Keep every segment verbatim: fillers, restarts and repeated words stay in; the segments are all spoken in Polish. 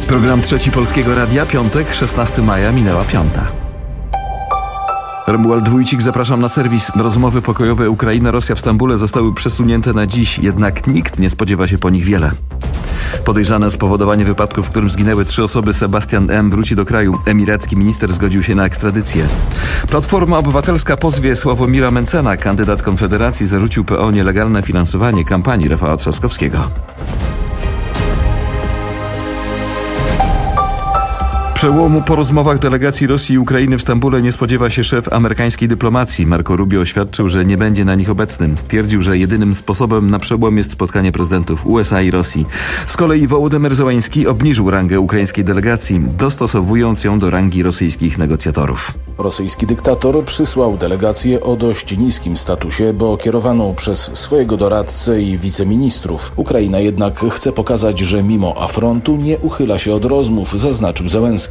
Program Trzeci Polskiego Radia, piątek, szesnastego maja, minęła piąta. Romuald Wójcik, zapraszam na serwis. Rozmowy pokojowe Ukraina-Rosja w Stambule zostały przesunięte na dziś, jednak nikt nie spodziewa się po nich wiele. Podejrzany o spowodowanie wypadku, w którym zginęły trzy osoby, Sebastian M. wróci do kraju. Emiracki minister zgodził się na ekstradycję. Platforma Obywatelska pozwie Sławomira Mentzena. Kandydat Konfederacji zarzucił P O nielegalne finansowanie kampanii Rafała Trzaskowskiego. Przełomu po rozmowach delegacji Rosji i Ukrainy w Stambule nie spodziewa się szef amerykańskiej dyplomacji. Marco Rubio oświadczył, że nie będzie na nich obecnym. Stwierdził, że jedynym sposobem na przełom jest spotkanie prezydentów U S A i Rosji. Z kolei Wołodymyr Zełański obniżył rangę ukraińskiej delegacji, dostosowując ją do rangi rosyjskich negocjatorów. Rosyjski dyktator przysłał delegację o dość niskim statusie, bo kierowaną przez swojego doradcę i wiceministrów. Ukraina jednak chce pokazać, że mimo afrontu nie uchyla się od rozmów, zaznaczył Zełenski.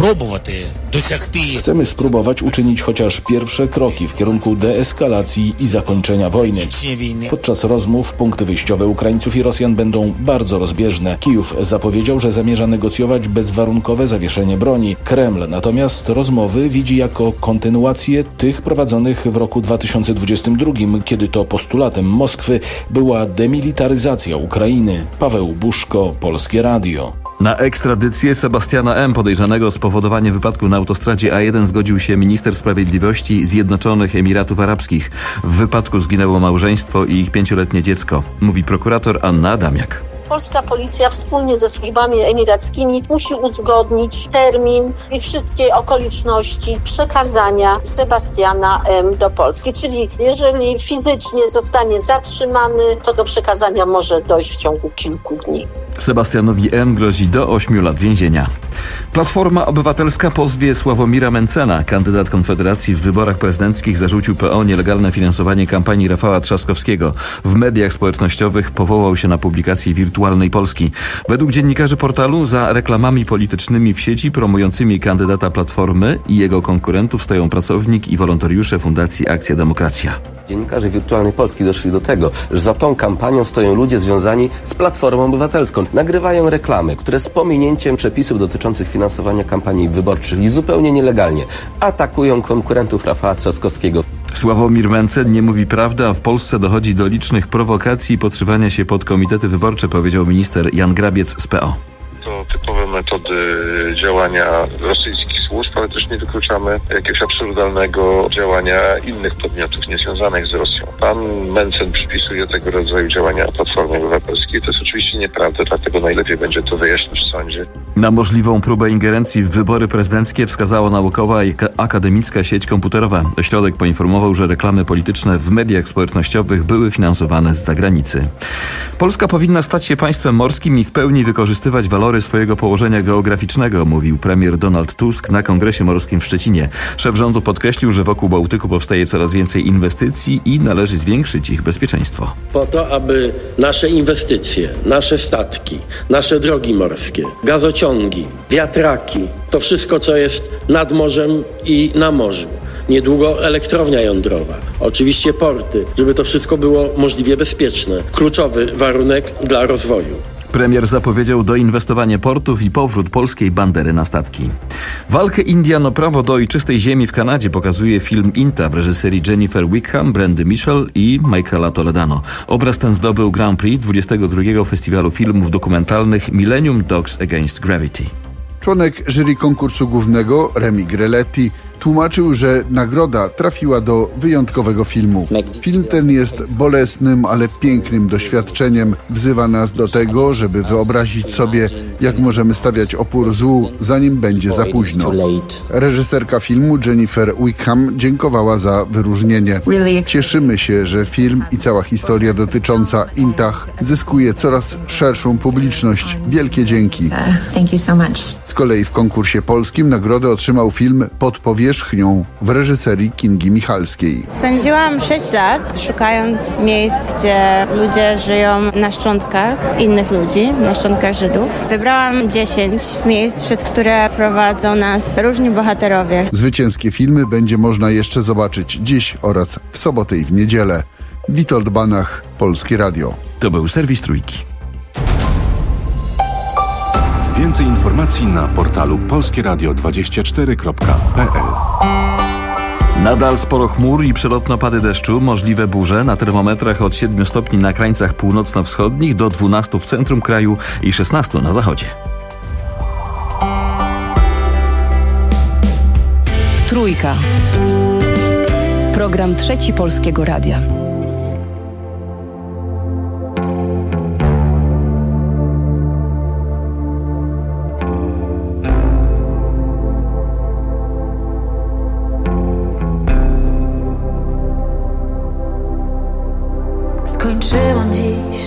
Chcemy spróbować uczynić chociaż pierwsze kroki w kierunku deeskalacji i zakończenia wojny. Podczas rozmów punkty wyjściowe Ukraińców i Rosjan będą bardzo rozbieżne. Kijów zapowiedział, że zamierza negocjować bezwarunkowe zawieszenie broni. Kreml natomiast rozmowy widzi jako kontynuację tych prowadzonych w roku dwa tysiące dwudziestym drugim, kiedy to postulatem Moskwy była demilitaryzacja Ukrainy. Paweł Buszko, Polskie Radio. Na ekstradycję Sebastiana M., podejrzanego o spowodowanie wypadku na autostradzie A jeden, zgodził się minister sprawiedliwości Zjednoczonych Emiratów Arabskich. W wypadku zginęło małżeństwo i ich pięcioletnie dziecko, mówi prokurator Anna Adamiak. Polska policja wspólnie ze służbami emirackimi musi uzgodnić termin i wszystkie okoliczności przekazania Sebastiana M. do Polski. Czyli jeżeli fizycznie zostanie zatrzymany, to do przekazania może dojść w ciągu kilku dni. Sebastianowi M. grozi do ośmiu lat więzienia. Platforma Obywatelska pozwie Sławomira Mentzena. Kandydat Konfederacji w wyborach prezydenckich zarzucił P O nielegalne finansowanie kampanii Rafała Trzaskowskiego. W mediach społecznościowych powołał się na publikację Wirtualnej Polski. Według dziennikarzy portalu za reklamami politycznymi w sieci promującymi kandydata Platformy i jego konkurentów stoją pracownik i wolontariusze Fundacji Akcja Demokracja. Dziennikarze Wirtualnej Polski doszli do tego, że za tą kampanią stoją ludzie związani z Platformą Obywatelską. Nagrywają reklamy, które z pominięciem przepisów dotyczących finansowania kampanii wyborczych i zupełnie nielegalnie atakują konkurentów Rafała Trzaskowskiego. Sławomir Mentzen nie mówi prawdy, a w Polsce dochodzi do licznych prowokacji i podszywania się pod komitety wyborcze, powiedział minister Jan Grabiec z P O. To typowe metody działania rosyjskich służb, ale też nie wykluczamy jakiegoś absurdalnego działania innych podmiotów niezwiązanych z Rosją. Pan Mentzen przypisuje tego rodzaju działania Platformie Obywatelskiej. To jest oczywiście nieprawda, dlatego najlepiej będzie to wyjaśnić w sądzie. Na możliwą próbę ingerencji w wybory prezydenckie wskazała naukowa i akademicka sieć komputerowa. Ośrodek poinformował, że reklamy polityczne w mediach społecznościowych były finansowane z zagranicy. Polska powinna stać się państwem morskim i w pełni wykorzystywać walory swojego położenia geograficznego, mówił premier Donald Tusk na Kongresie Morskim w Szczecinie. Szef rządu podkreślił, że wokół Bałtyku powstaje coraz więcej inwestycji i należy zwiększyć ich bezpieczeństwo. Po to, aby nasze inwestycje, nasze statki, nasze drogi morskie, gazociągi, wiatraki, to wszystko, co jest nad morzem i na morzu. Niedługo elektrownia jądrowa, oczywiście porty, żeby to wszystko było możliwie bezpieczne. Kluczowy warunek dla rozwoju. Premier zapowiedział doinwestowanie portów i powrót polskiej bandery na statki. Walkę Indian o prawo do ojczystej ziemi w Kanadzie pokazuje film Inta w reżyserii Jennifer Wickham, Brandy Mitchell i Michaela Toledano. Obraz ten zdobył Grand Prix dwudziestego drugiego Festiwalu Filmów Dokumentalnych Millennium Dogs Against Gravity. Członek jury konkursu głównego, Remi Grelletti, tłumaczył, że nagroda trafiła do wyjątkowego filmu. Film ten jest bolesnym, ale pięknym doświadczeniem. Wzywa nas do tego, żeby wyobrazić sobie, jak możemy stawiać opór złu, zanim będzie za późno. Reżyserka filmu Jennifer Wickham dziękowała za wyróżnienie. Cieszymy się, że film i cała historia dotycząca Intach zyskuje coraz szerszą publiczność. Wielkie dzięki. Z kolei w konkursie polskim nagrodę otrzymał film Pod powierzchnią w reżyserii Kingi Michalskiej. Spędziłam sześć lat szukając miejsc, gdzie ludzie żyją na szczątkach innych ludzi, na szczątkach Żydów. Wybrałam dziesięć miejsc, przez które prowadzą nas różni bohaterowie. Zwycięskie filmy będzie można jeszcze zobaczyć dziś oraz w sobotę i w niedzielę. Witold Banach, Polskie Radio. To był serwis Trójki. Więcej informacji na portalu polskie radio dwadzieścia cztery kropka p l. Nadal sporo chmur i przelotne opady deszczu, możliwe burze na termometrach od siedmiu stopni na krańcach północno-wschodnich do dwunastu w centrum kraju i szesnastu na zachodzie. Trójka. Program Trzeci Polskiego Radia. Skończyłam dziś.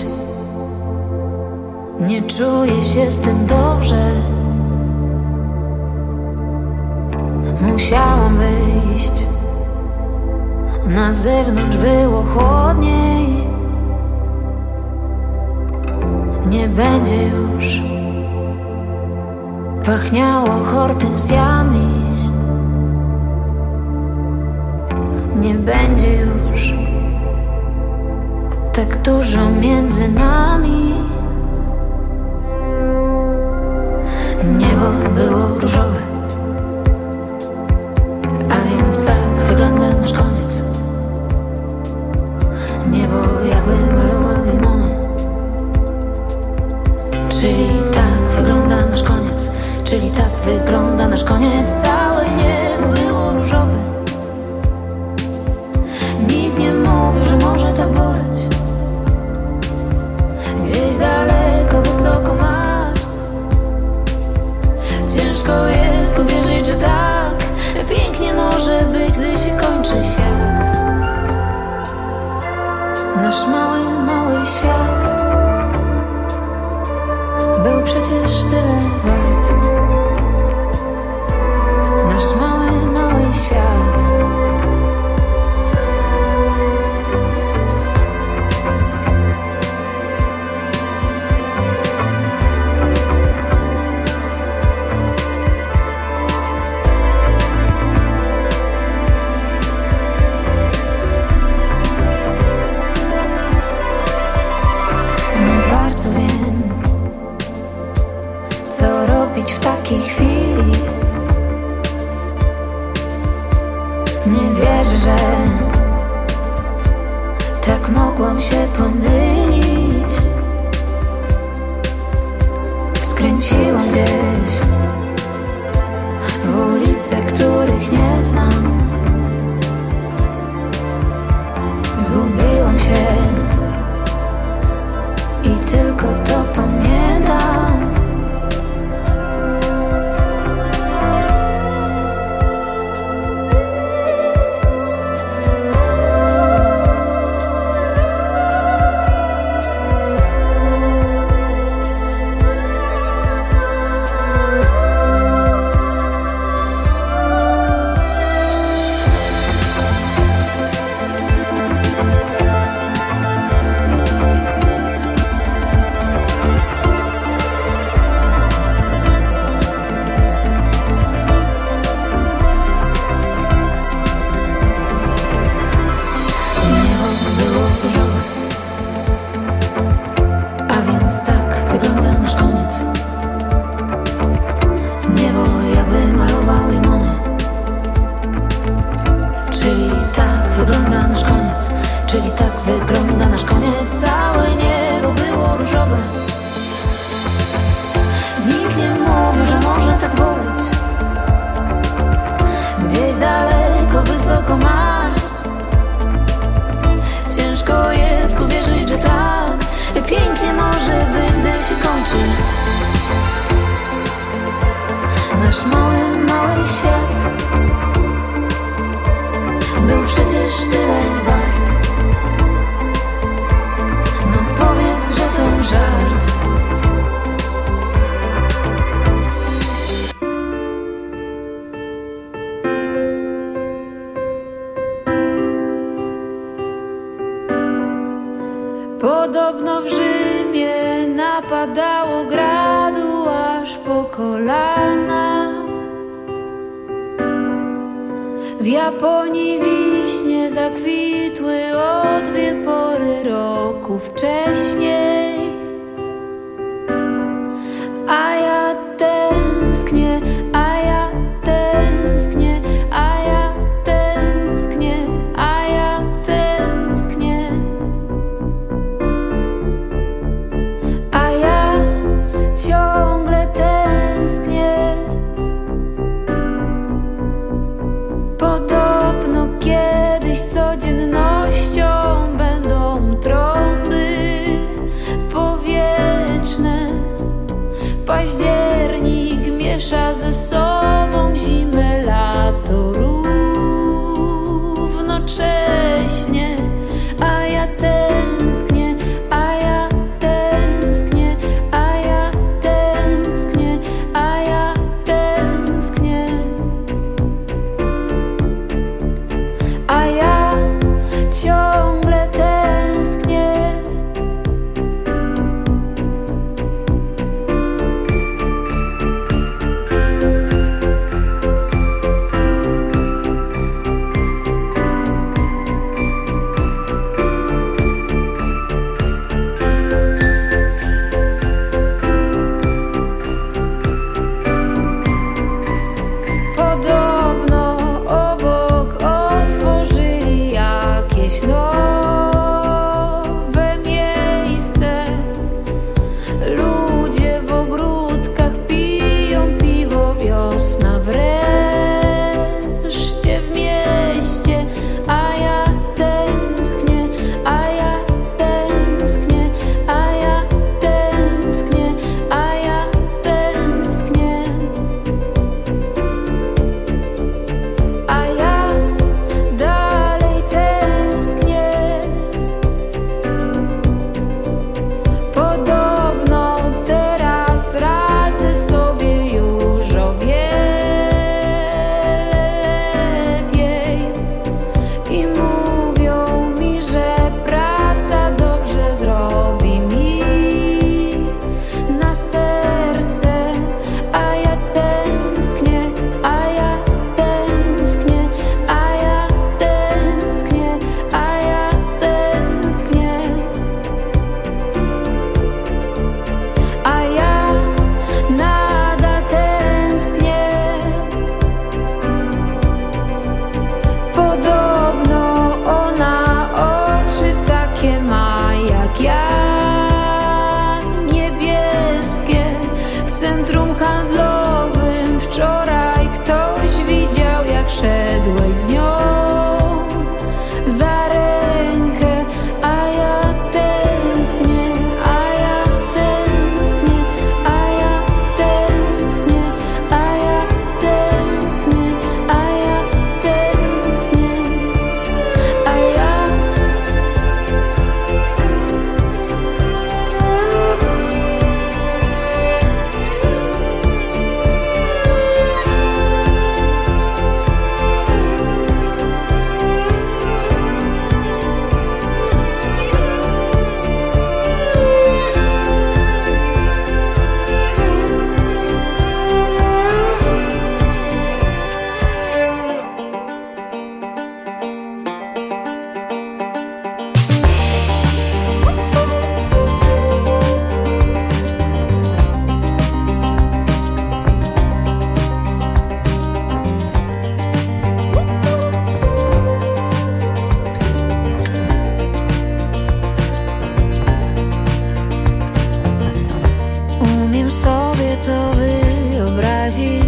Nie czuję się z tym dobrze. Musiałam wyjść. Na zewnątrz było chłodniej. Nie będzie już pachniało hortensjami. Nie będzie już tak dużo między nami. Niebo było różowe, a więc tak wygląda nasz koniec. Niebo jakby malował Mono. Czyli tak wygląda nasz koniec. Czyli tak wygląda nasz koniec. Całe niebo było różowe. Nikt nie mówił, że może tak boleć. Gdzieś daleko, wysoko Mars. Ciężko jest uwierzyć, że tak pięknie może być, gdy się kończy świat. Nasz mały, mały świat był przecież tyle wart. Nasz mały, mały świat. W takiej chwili nie wierzę, że tak mogłam się pomylić. Skręciłam gdzieś w ulice, których nie znam. Zgubiłam się i tylko to pamiętam. Podobno w Rzymie napadało gradu aż po kolana. W Japonii wiśnie zakwitły o dwie pory roku wcześniej. A ja centrum handlowym wczoraj ktoś widział, jak szedłeś z nią za rękę, a ja tęsknię, a ja tęsknię, a ja tęsknię, a ja tęsknię, a ja tęsknię, a ja. Umiem sobie to wyobrazić.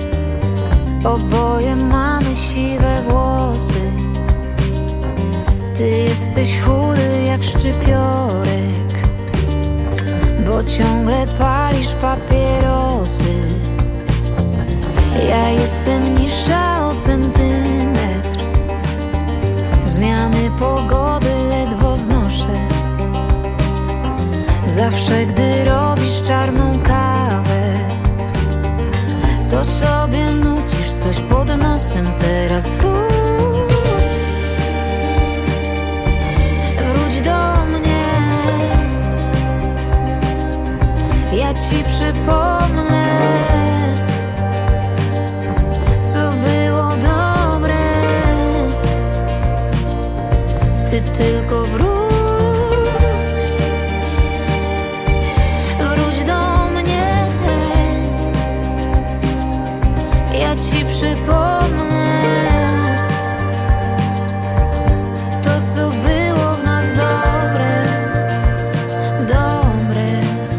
Oboje mamy siwe włosy. Ty jesteś chudy jak szczypiorek, bo ciągle palisz papierosy. Ja jestem niższa o centymetr. Zmiany pogody ledwo znoszę. Zawsze gdy robisz czarną kawę, to sobie nucisz coś pod nosem. Teraz wróć, wróć do mnie. Ja ci przypomnę, co było dobre. Ty tylko wróć. Ja ci przypomnę to, co było w nas dobre, dobre.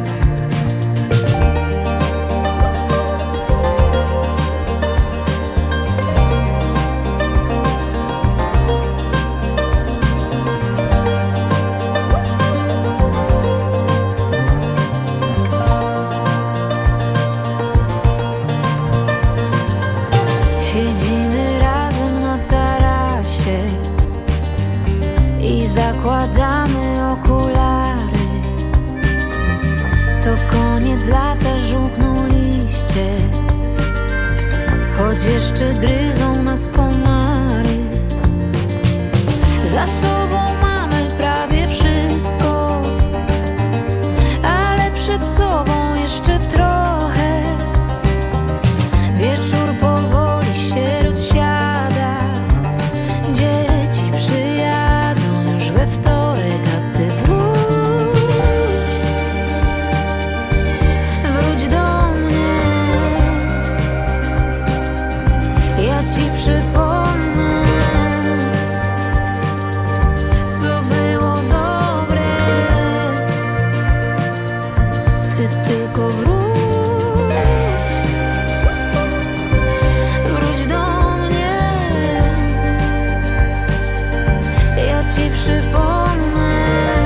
Siedzimy razem na tarasie i zakładamy okulary. To koniec lata, żółkną liście, choć jeszcze gryzą nas komary. Za sobą mamy prawie wszystko, ale przed sobą jeszcze trochę. Wieczór powoli się rozsiada, dzieci przyjadą już we wtorek, a ty wróć, wróć do mnie. Ja ci przypomnę, co było dobre. Ty tylko wróć. Przypomnę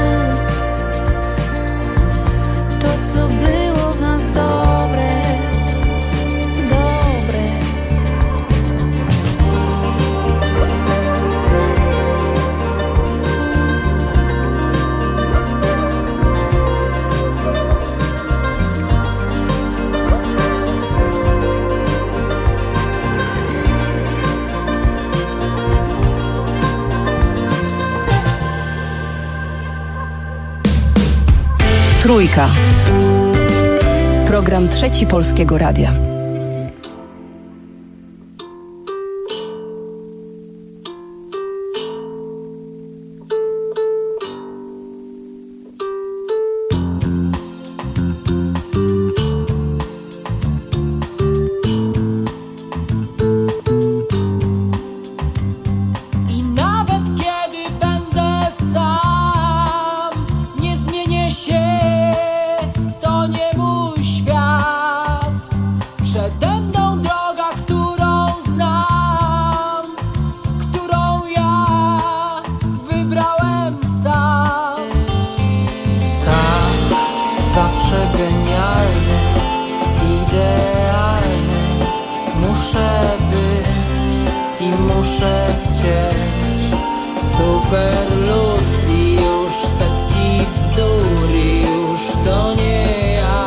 to, co było w nas dobre, dobre. Trójka. Program Trzeci Polskiego Radia. To nie mój świat. genialny, idealny. Muszę być i muszę chcieć. Super luz i już setki bzdur i już to nie ja.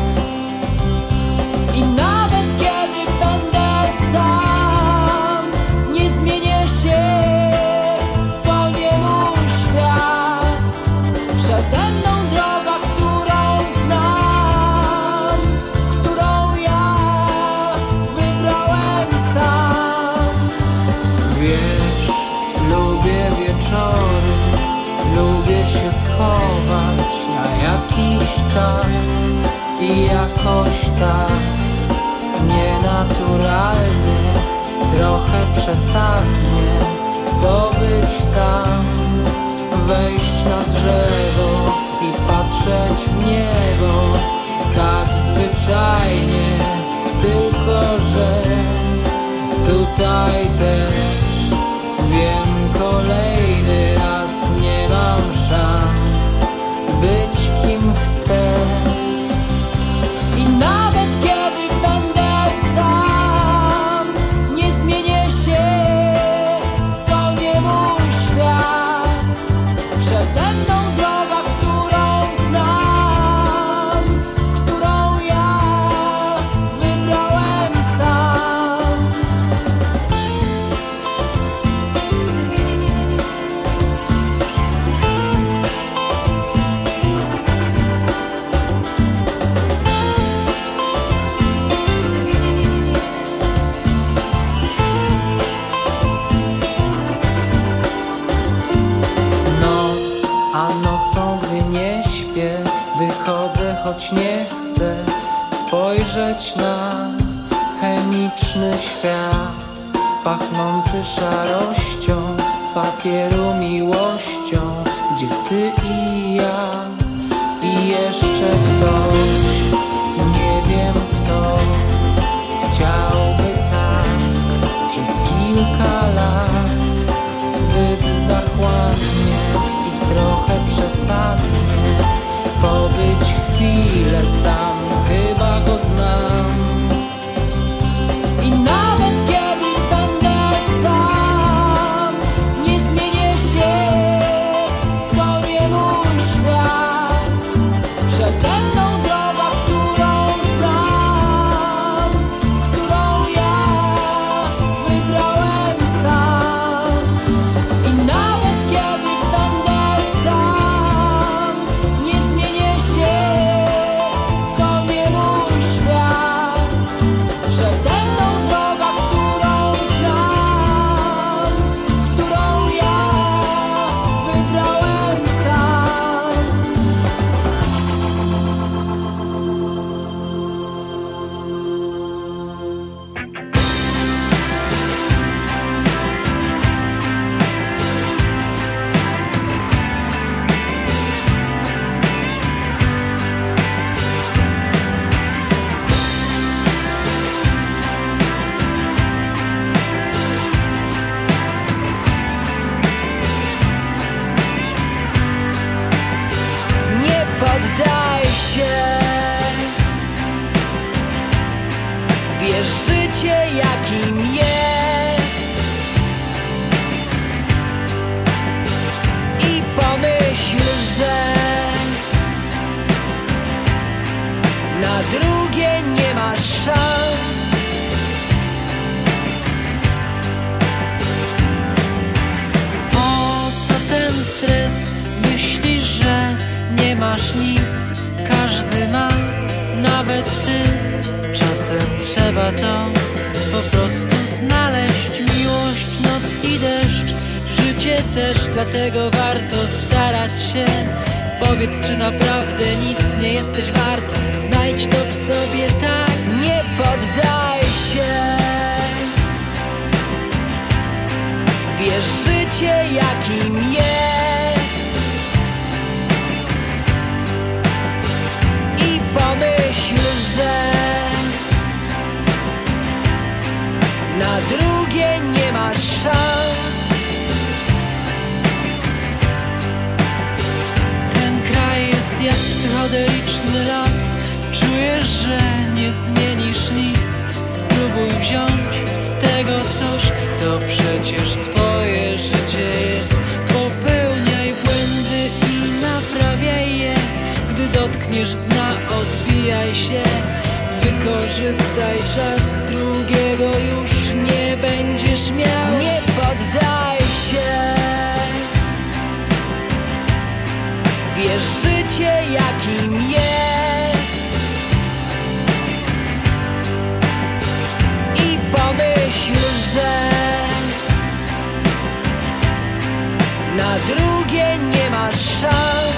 I nawet kiedy będę sam, nie zmienię się, to nie mój świat. Przede mną droga, którą znam, którą ja wybrałem sam. Wiesz, lubię wieczory, lubię się schować na jakiś czas i jakoś tak nienaturalnie, trochę przesadnie pobyć sam, wejść na drzewo i patrzeć w niebo, tak zwyczajnie, tylko że tutaj też wiem, kolejny raz nie mam szans być kim chcę. I nawet kiedy będę sam, nie zmienię się, to nie mój świat. Przede mną droga, którą znam, którą ja wybrałem sam. A nocą, gdy nie śpię, wychodzę, choć nie chcę spojrzeć na chemiczny świat, pachnący szarością, z papieru miłością, gdzie ty i ja i jeszcze ktoś, nie wiem kto, chciałby tak przez kilka lat, zbyt zachłannie, trochę przesadnie pobyć chwilę sam, chyba go znam. I nawet kiedy będę sam, nie zmienię się, to nie mój świat. Przede mną droga, którą znam, którą ja wybrałem sam. I nawet kiedy będę sam, nie zmienię się, to nie mój świat. Przede mną droga, którą znam, którą ja wybrałem sam. Nie poddaj się, bierz życie jakim jest i pomyśl, że na drugie nie masz szans. Po co ten stres? Myślisz, że nie masz nic, każdy ma, nawet ty. Czasem trzeba to po prostu znaleźć, miłość, noc i deszcz, życie też, dlatego warto starać się. Powiedz, czy naprawdę nic nie jesteś warta, znajdź to w sobie, tak, nie poddaj się. Bierz życie jakim jest i pomyśl, że na drugie nie masz szans. Ten kraj jest jak psychodeliczny lat, czujesz, że nie zmienisz nic, spróbuj wziąć z tego coś, to przecież twoje życie jest. Popełniaj błędy i naprawiaj je, gdy dotkniesz dna, odbijaj się. Wykorzystaj czas, drugiego już nie będziesz miał. Nie poddaj się, bierz życie jakim jest i pomyśl, że na drugie nie masz szans.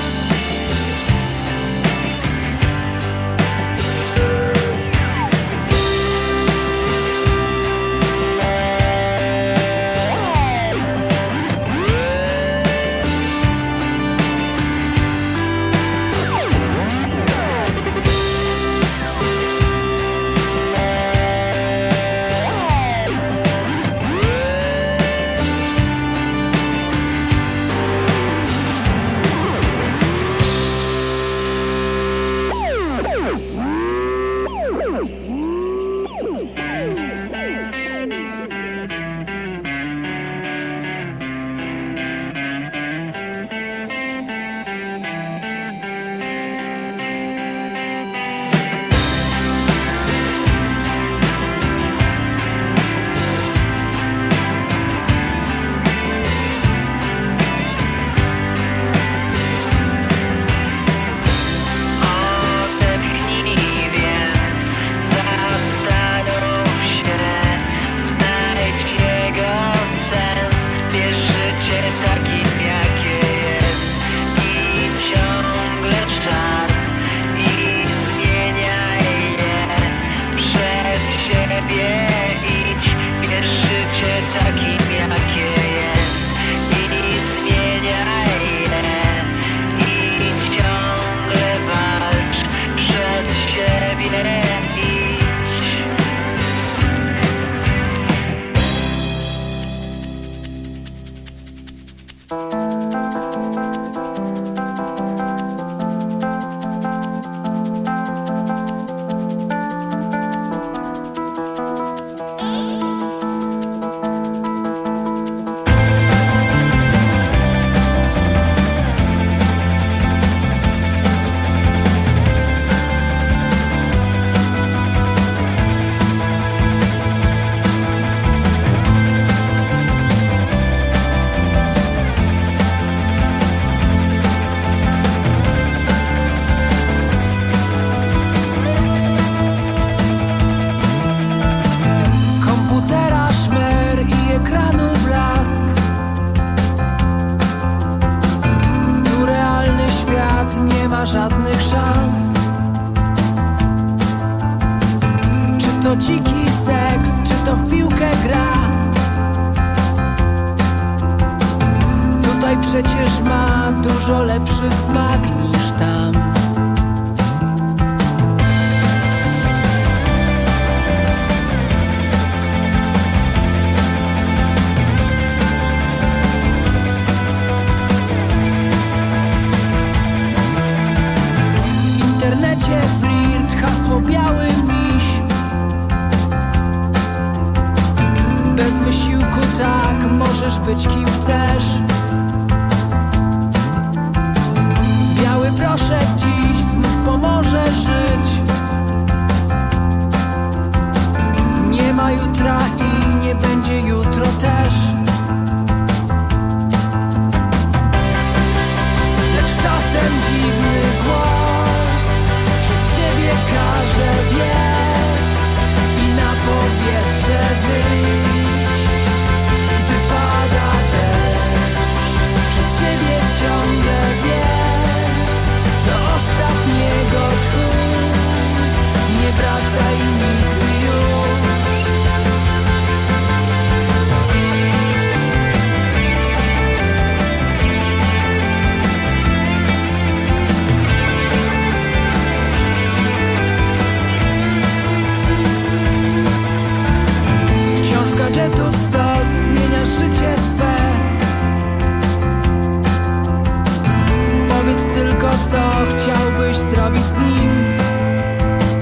Żadnych szans. Czy to dziki seks, czy to w piłkę gra? Tutaj przecież ma dużo lepszy smak niż tam. W internecie flirt, hasło biały miś. Bez wysiłku tak, możesz być kim chcesz. Biały proszek dziś znów pomoże żyć. Nie ma jutra i nie będzie jutro też. Lecz czasem dziwny głos przed siebie każe biec i na powietrze wyjść, gdy pada deszcz. Przed siebie ciągle biec do ostatniego tchu. Nie wracaj nigdy już. Wciąż gadżetów stos, zmieniasz życie swe. Powiedz tylko, co chciałbyś zrobić z nim.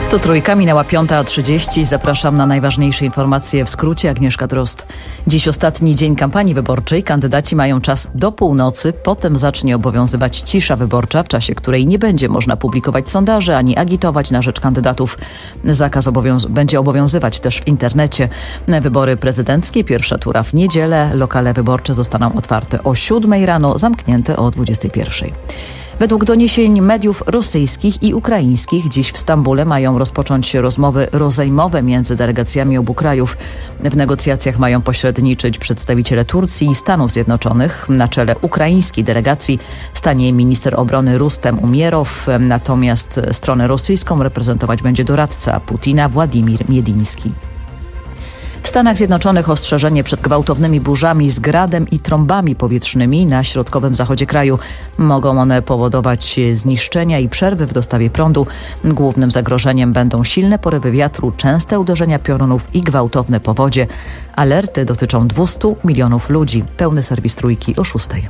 To Trójka, minęła piąta trzydzieści. Zapraszam na najważniejsze informacje w skrócie. Agnieszka Drozd. Dziś ostatni dzień kampanii wyborczej. Kandydaci mają czas do północy. Potem zacznie obowiązywać cisza wyborcza, w czasie której nie będzie można publikować sondaży ani agitować na rzecz kandydatów. Zakaz obowiąz- będzie obowiązywać też w internecie. Wybory prezydenckie, pierwsza tura w niedzielę. Lokale wyborcze zostaną otwarte o siódmej rano, zamknięte o dwudziestej pierwszej. Według doniesień mediów rosyjskich i ukraińskich dziś w Stambule mają rozpocząć się rozmowy rozejmowe między delegacjami obu krajów. W negocjacjach mają pośredniczyć przedstawiciele Turcji i Stanów Zjednoczonych. Na czele ukraińskiej delegacji stanie minister obrony Rustem Umierow, natomiast stronę rosyjską reprezentować będzie doradca Putina Władimir Miediński. W Stanach Zjednoczonych ostrzeżenie przed gwałtownymi burzami z gradem i trąbami powietrznymi na środkowym zachodzie kraju. Mogą one powodować zniszczenia i przerwy w dostawie prądu. Głównym zagrożeniem będą silne porywy wiatru, częste uderzenia piorunów i gwałtowne powodzie. Alerty dotyczą dwieście milionów ludzi. Pełny serwis Trójki o szóstej.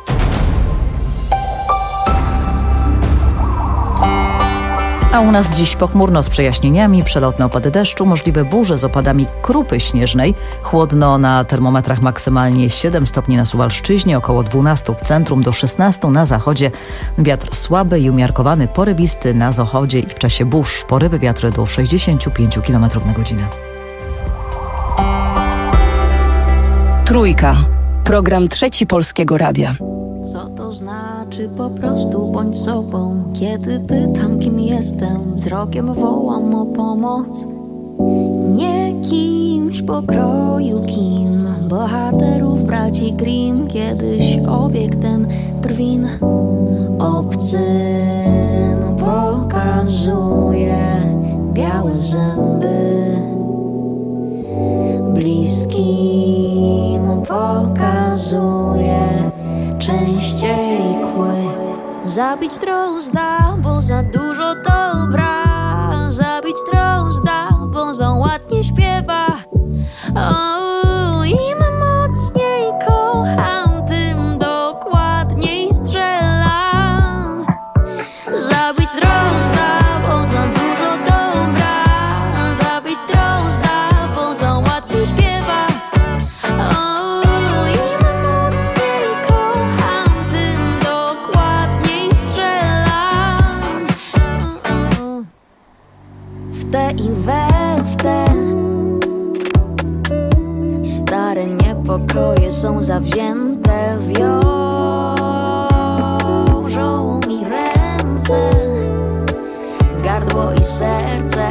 A u nas dziś pochmurno z przejaśnieniami, przelotne opady deszczu, możliwe burze z opadami krupy śnieżnej. Chłodno na termometrach, maksymalnie siedem stopni na Suwalszczyźnie, około dwanaście w centrum, do szesnaście na zachodzie. Wiatr słaby i umiarkowany, porywisty na zachodzie i w czasie burz. Porywy wiatry do sześćdziesiąt pięć kilometrów na godzinę. Trójka. Program Trzeci Polskiego Radia. Co to znaczy po prostu bądź sobą? Kiedy pytam, kim jestem, wzrokiem wołam o pomoc. Nie kimś pokroju kim, bohaterów braci Grimm, kiedyś obiektem drwin. Obcym pokazuję białe zęby, bliskim pokazuję częściej kły. Zabić drozda, bo za dużo dobra. Zabić drozda, bo za ładnie śpiewa. O, im mocniej kocham, tym dokładniej strzelam. Zabić drozda, bo za dużo dobra. Zabić drozda, bo za ładnie śpiewa. I we w te stare niepokoje są zawzięte, wiążą mi ręce, gardło i serce.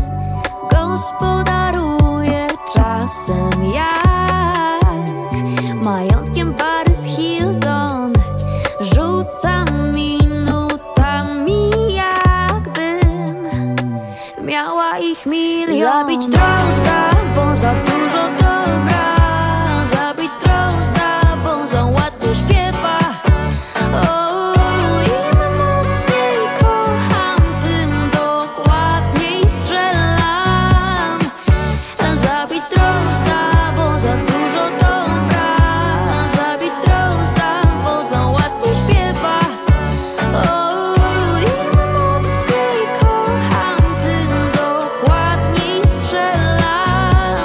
Gospodaruję czasem jak majątkiem Paris Hilton. Rzucam minutami, jakbym miała ich milion. Zabić drozda, bo za dużo dobra. Zabić drozda, bo za ładnie śpiewa. O, im mocniej kocham, tym dokładniej strzelam. Zabić drozda, bo za dużo dobra. Zabić drozda, bo za ładnie śpiewa. O, im mocniej kocham, tym dokładniej strzelam.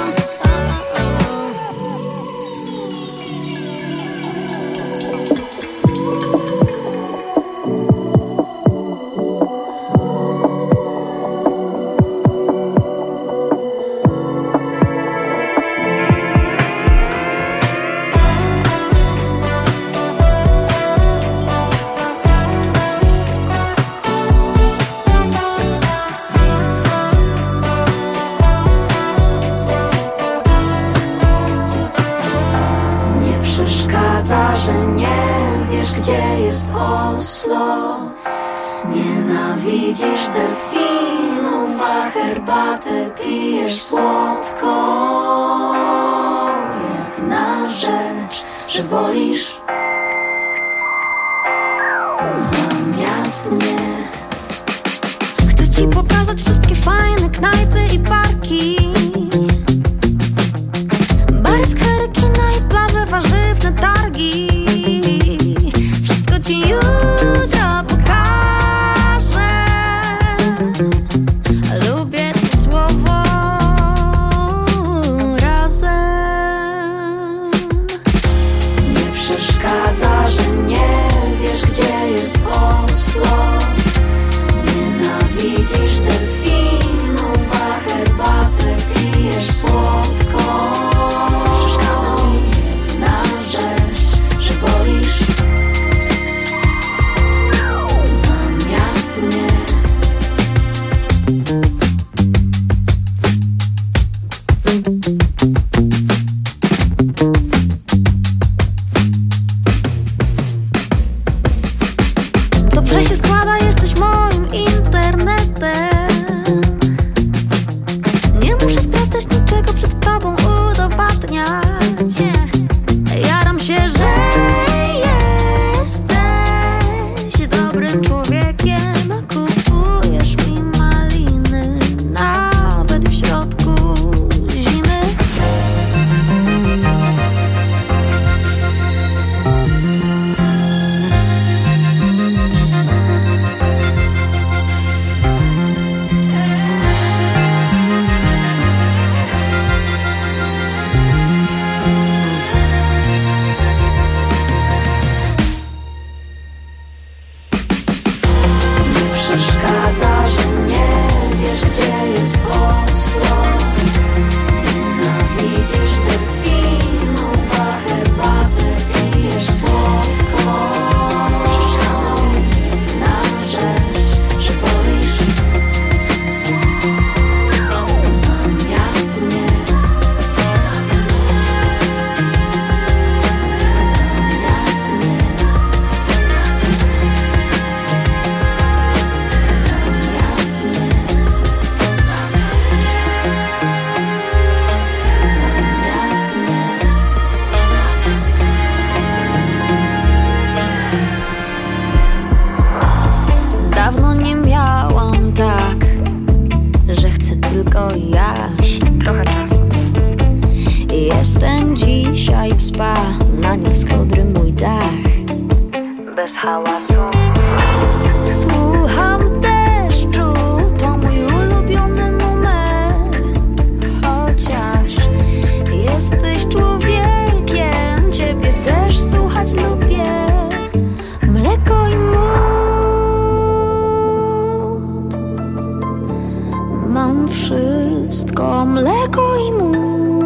Nie przeszkadza, że nie wiesz, gdzie jest Oslo. Nienawidzisz delfinów, a herbatę pijesz słodko. Jedna rzecz, że wolisz zamiast mnie. Chcę ci pokazać wszystkie fajne knajpy i parki, bary, skwery, kina i plaże, warzywne targi. Wszystko ci jutro pokażę. Dobrze się składa, jesteś moim internetem. Nie muszę sprawdzać niczego, przed tobą udowadniać. Jaram się, że jesteś dobrym człowiekiem. Kupujesz mi maliny nawet w środku zimy. Nie przeszkadza, że nie wiesz, gdzie jest Oslo. Nienawidzisz delfinów, a herbatę pijesz słodko. Przeszkadza mi na rzecz, że wolisz zamiast mnie. Dawno nie miałam tak, że chcę tylko jaż. Trochę czasu. Jestem dzisiaj w spa, na nich z kołdry mój dach. Bez hałasu. Słucham deszczu, to mój ulubiony numer. Chociaż jesteś człowiekiem, ciebie też słuchać lubię. Mleko i mód. Mam wszystko, mleko i mód.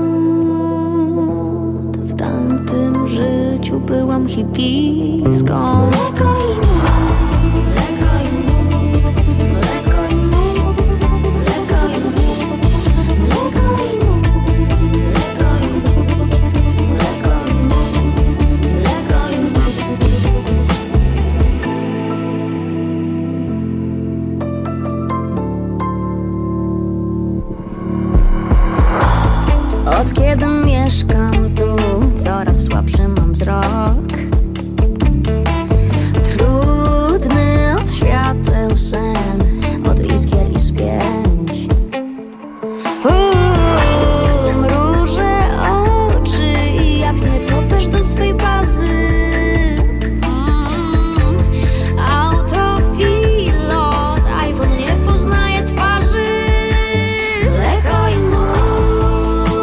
W tamtym życiu byłam hipistką. Mleko i mód. Mleko i mód. Mleko i mód. Mleko i mód. Mleko i mód. Mleko i mód. Mleko i mód. Mleko i mód. Od kiedy mieszkam tu, coraz słabszy mam wzrok. Trudny od świateł sen, od iskier i spięć. Uuu, mrużę oczy i jak nie topesz do swej bazy. Mm, autopilot, iPhone nie poznaje twarzy. Mleko i mód.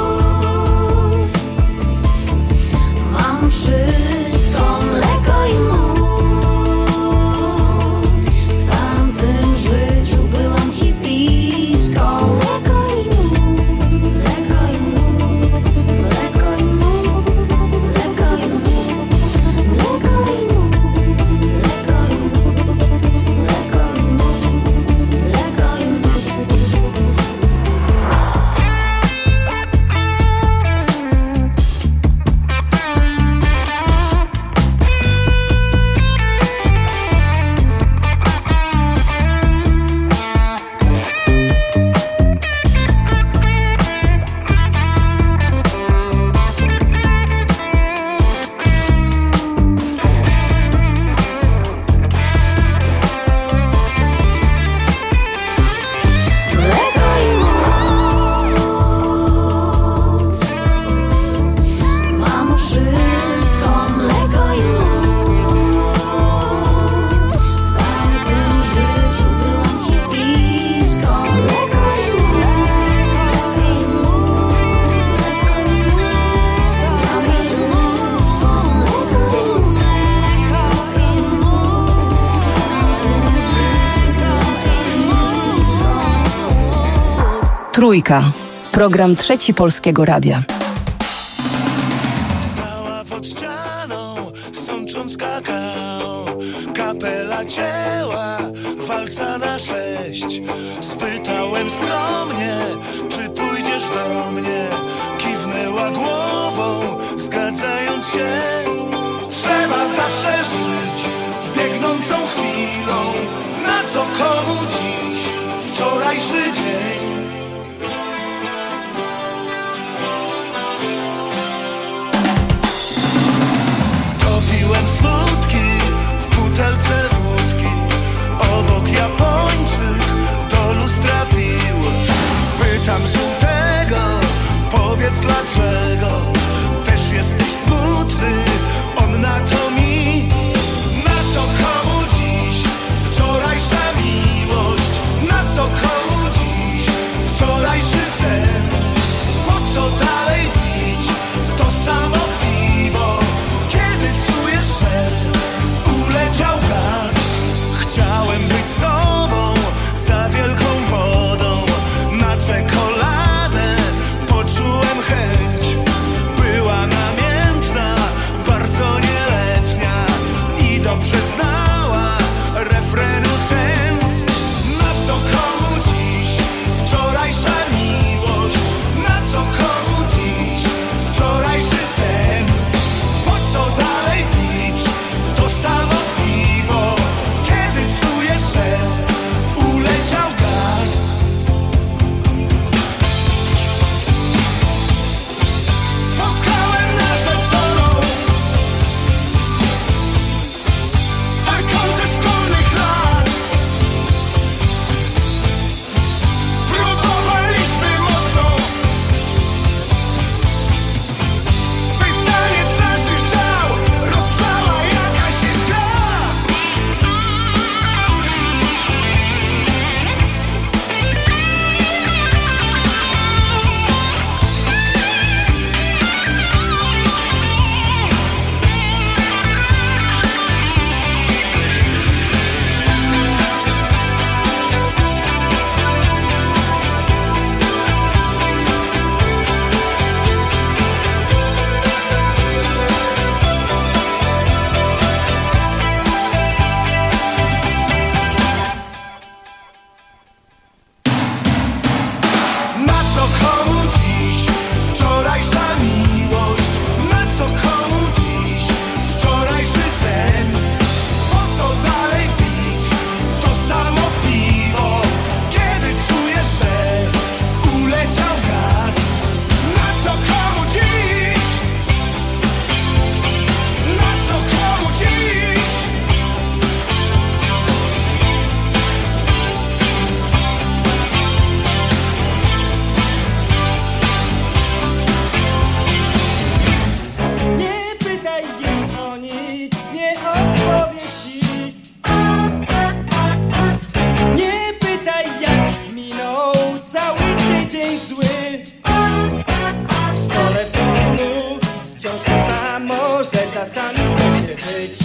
Mam wszystko, mleko i mód. W tamtym życiu byłam hipistką. Mleko i mód. Mleko i mód. Mleko i mód. Mleko i mód. Mleko i mód. Mleko i mód. Mleko i mód. Mleko i mód. Mam wszystko, mleko i mód. W tamtym życiu byłam hipistką. Mleko i mód. Mleko i mód. Mleko i mód. Mam wszystko, mleko i mód. Mleko i mód. Trójka. Program Trzeci Polskiego Radia. Stała pod ścianą, sącząc kakao. Kapela zacięła walca na sześć. Spytałem skromnie, czy pójdziesz do mnie. Kiwnęła głową, zgadzając się. Trzeba zawsze żyć biegnącą chwilą. Na co komu dziś wczorajszy dzień? Topiłem smutki w butelce wódki. Obok Japończyk do lustra pił. Pytam się tego, powiedz dlaczego też jesteś smutny. On na to mi. Na co komu dziś wczorajsza miłość? Na co komu dziś wczorajszy sen? Po co dalej pić to samo piwo, kiedy czujesz, że uleciał gaz? Chciałem być sobą za wielką wodą. Na czekoladę poczułem chęć. Była namiętna, bardzo nieletnia i dobrze znała refrenu sens. Na co komu dziś wczorajsza miłość? Na co komu dziś wczorajszy sen? Po co dalej pić to samo piwo, kiedy czujesz, że uleciał gaz? Spotkałem narzeczoną, taką ze szkolnych lat. Próbowaliśmy mocno, by taniec naszych ciał rozgrzała jakaś iskra. Na co komu dziś wczorajsza miłość? Na co komu dziś wczorajszy sen? Po co dalej pić to samo piwo, kiedy czujesz, że uleciał gaz? Na co komu dziś? Na co komu dziś? Nie pytaj jej o nic, nie odpowie ci. Nie pytaj, jak minął cały tydzień zły. W szkole, w domu wciąż to samo, że czasami chce się być.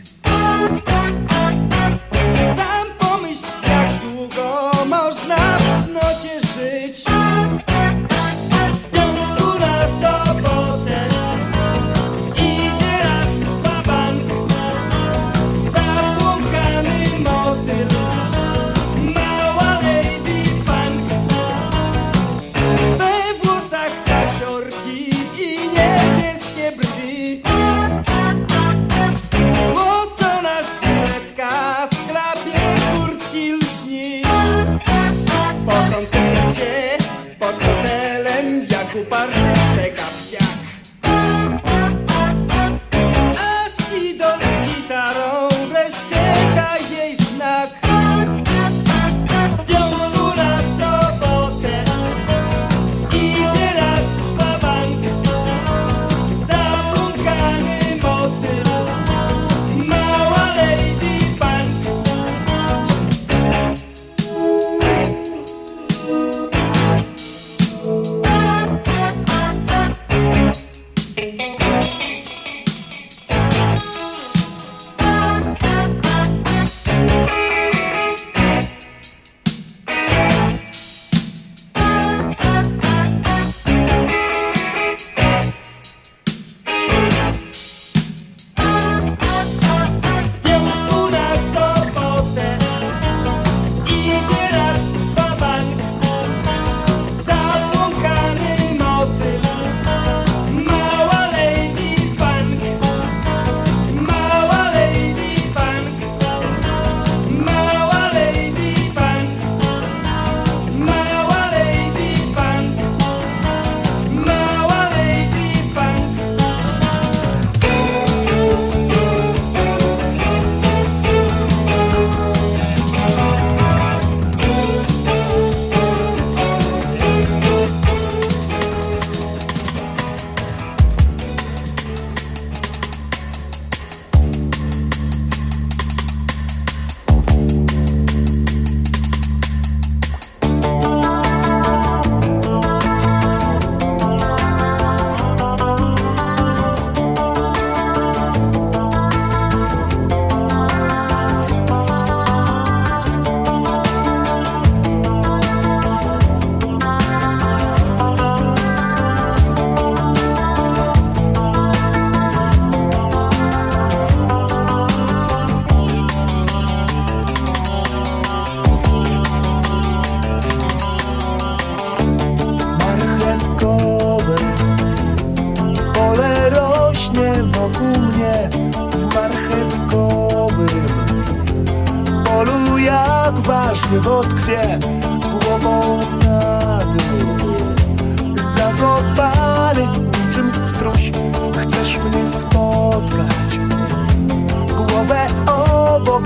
Sam pomyśl, jak długo można w cnocie żyć. Z piątku na sobotę idzie raz w bank. Zabłąkany motyl, mała lady punk. We włosach paciorki i niebieskie brwi. Złocona żyletka w klapie kurtki lśni. Po koncercie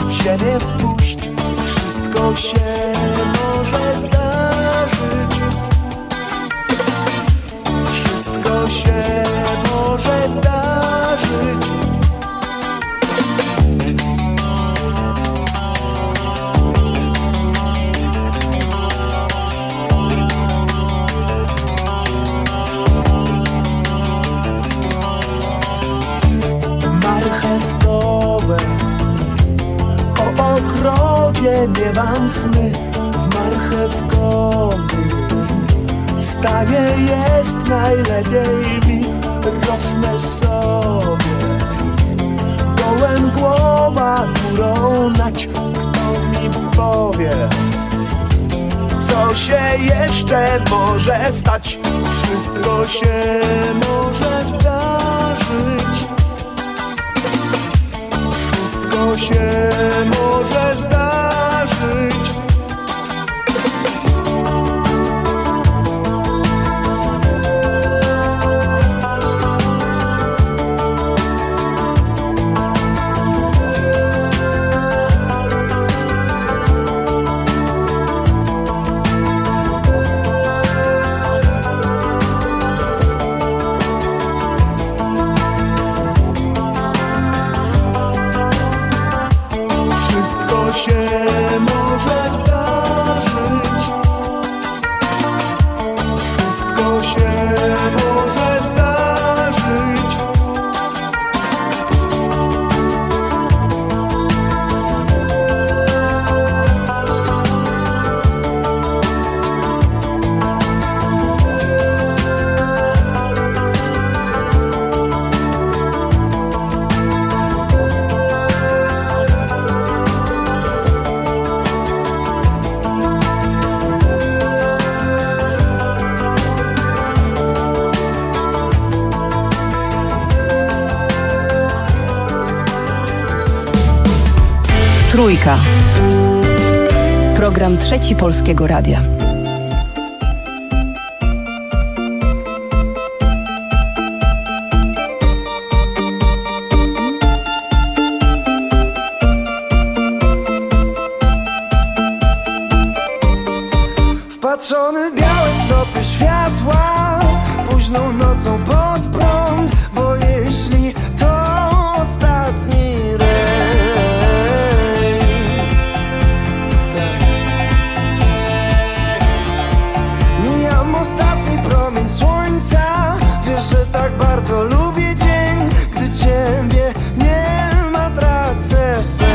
w ziemię wpuść. Wszystko się może zdarzyć. Wszystko się może zdarzyć. Marchewkowe, o ogrodzie miewam sny. W marchewkowym stanie jest najlepiej mi. Rosnę sobie dołem głowa górą nać. Kto mi powie, co się jeszcze może stać? Wszystko się może zdarzyć. Wszystko się może zdarzyć. Wszystko się może zdarzyć. Wszystko się może zdarzyć. Trójka. Program Trzeci Polskiego Radia. Wpatrzony w białe stopy światła, późną nocą pod prąd. Bo jeśli to ostatni rejs, mijam ostatni promień słońca. Wiesz, że tak bardzo lubię dzień, gdy ciebie nie ma, tracę sens.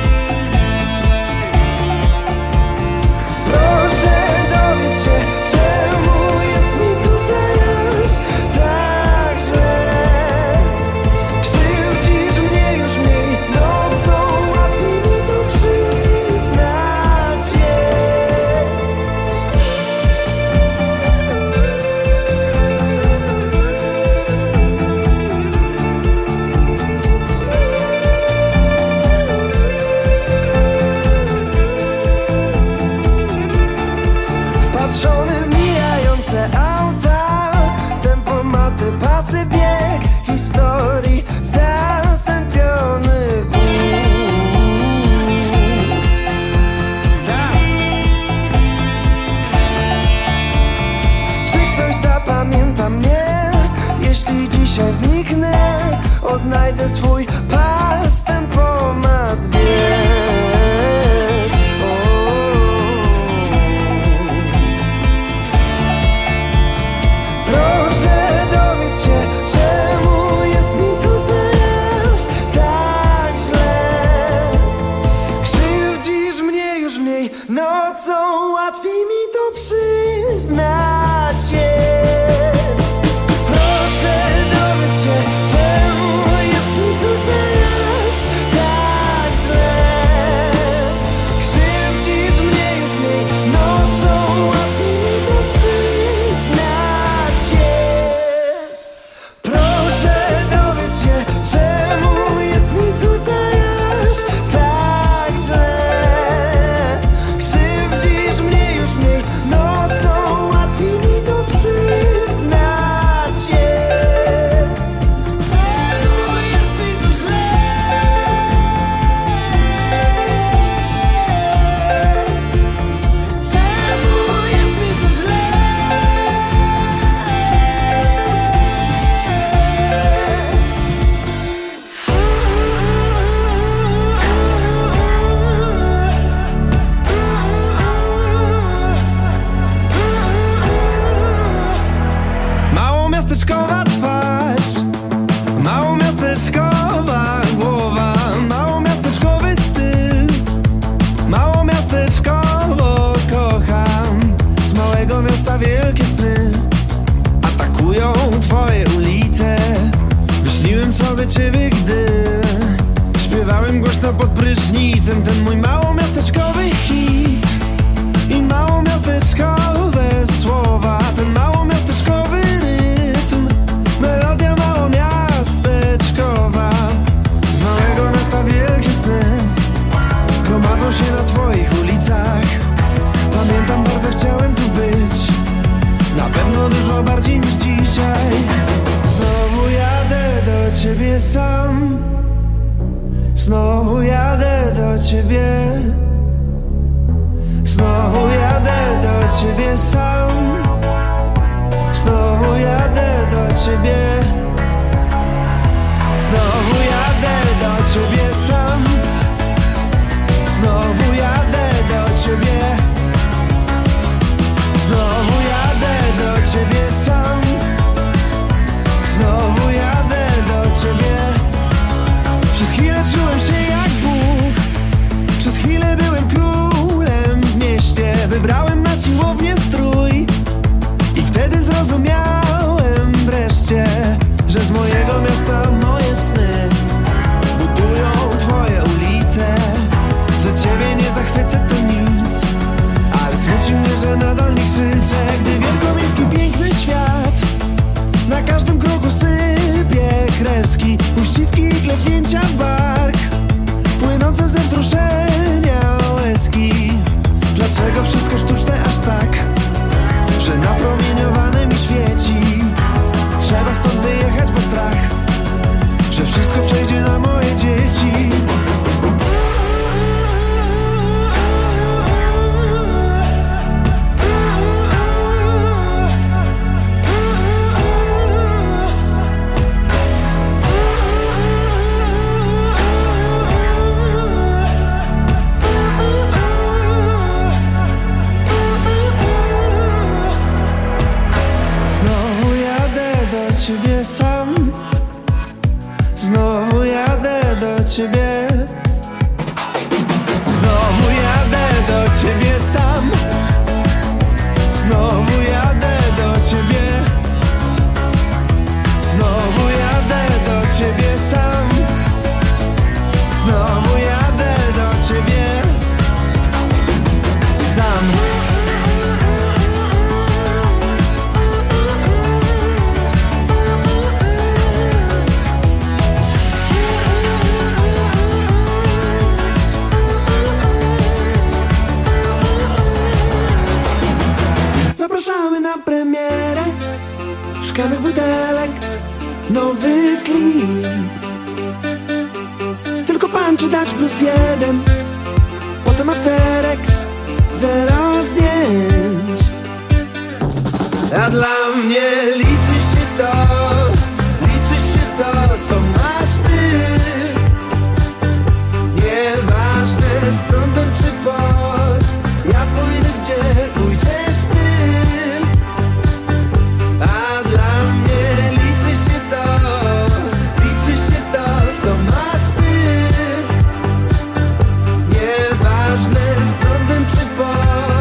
Proszę dowiedz się, że prysznicem ten mój małomiasteczkowy hit i małomiasteczkowe słowa, ten małomiasteczkowy rytm, melodia małomiasteczkowa. Z małego miasta wielkie sny gromadzą się na twoich ulicach. Pamiętam, bardzo chciałem tu być, na pewno dużo bardziej niż dzisiaj. Znowu jadę do ciebie sam, znowu jadę do ciebie, znowu jadę do ciebie sam, znowu jadę do ciebie, znowu jadę do ciebie sam, znowu jadę do ciebie, znowu jadę do ciebie sam, znowu jadę do ciebie. Przez chwilę czułem się jak Bóg, przez chwilę byłem królem w mieście. Wybrałem na siłownię strój i wtedy zrozumiałem wreszcie, że z mojego miasta moje sny budują twoje ulice. Że ciebie nie zachwycę to nic, ale smuci mnie, że nadal nie krzyczę, gdy wielkomiejski piękny świat na każdym kroku sypie kreski, uściski i klepnięcia w bark, płynące ze wzruszenia łezki. Dlaczego wszystko sztuczne aż tak, że napromieniowany mi świeci? Trzeba stąd wyjechać, bo strach, że wszystko przejdzie na moje dzieci. Ciebie sam, znowu jadę do ciebie, znowu jadę do ciebie sam, znowu jadę do ciebie, znowu jadę do ciebie sam, znowu jadę do ciebie sam. Zapraszamy na premierę szklanych butelek, nowy klip. Tylko punch dać plus jeden, potem afterek, zero zdjęć. A dla mnie liczy się to, liczy się to, co masz ty. Nieważne z prądem czy pod, ja pójdę gdzie pójdziesz ty. A dla mnie liczy się to, liczy się to, co masz ty. Nieważne z prądem czy pod.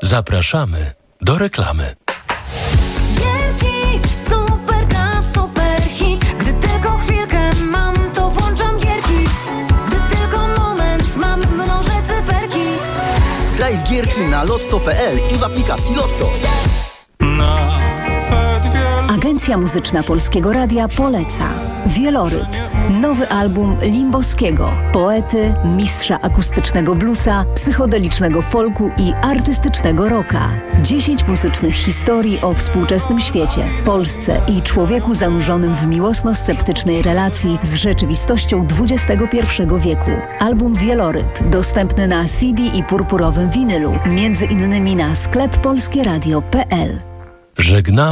Zapraszamy do reklamy. Gierki, super, super hit. Gdy tylko chwilkę mam, to włączam gierki. Gdy tylko moment mam, mnożę cyferki. Graj w gierki na lotto kropka p l i w aplikacji Lotto. Agencja Muzyczna Polskiego Radia poleca Wieloryb, nowy album Limbowskiego, poety, mistrza akustycznego bluesa, psychodelicznego folku i artystycznego rocka. Dziesięć muzycznych historii o współczesnym świecie, Polsce i człowieku zanurzonym w miłosno-sceptycznej relacji z rzeczywistością dwudziestego pierwszego wieku. Album Wieloryb dostępny na C D i purpurowym winylu, między innymi na sklep polskieradio kropka p l. Żegna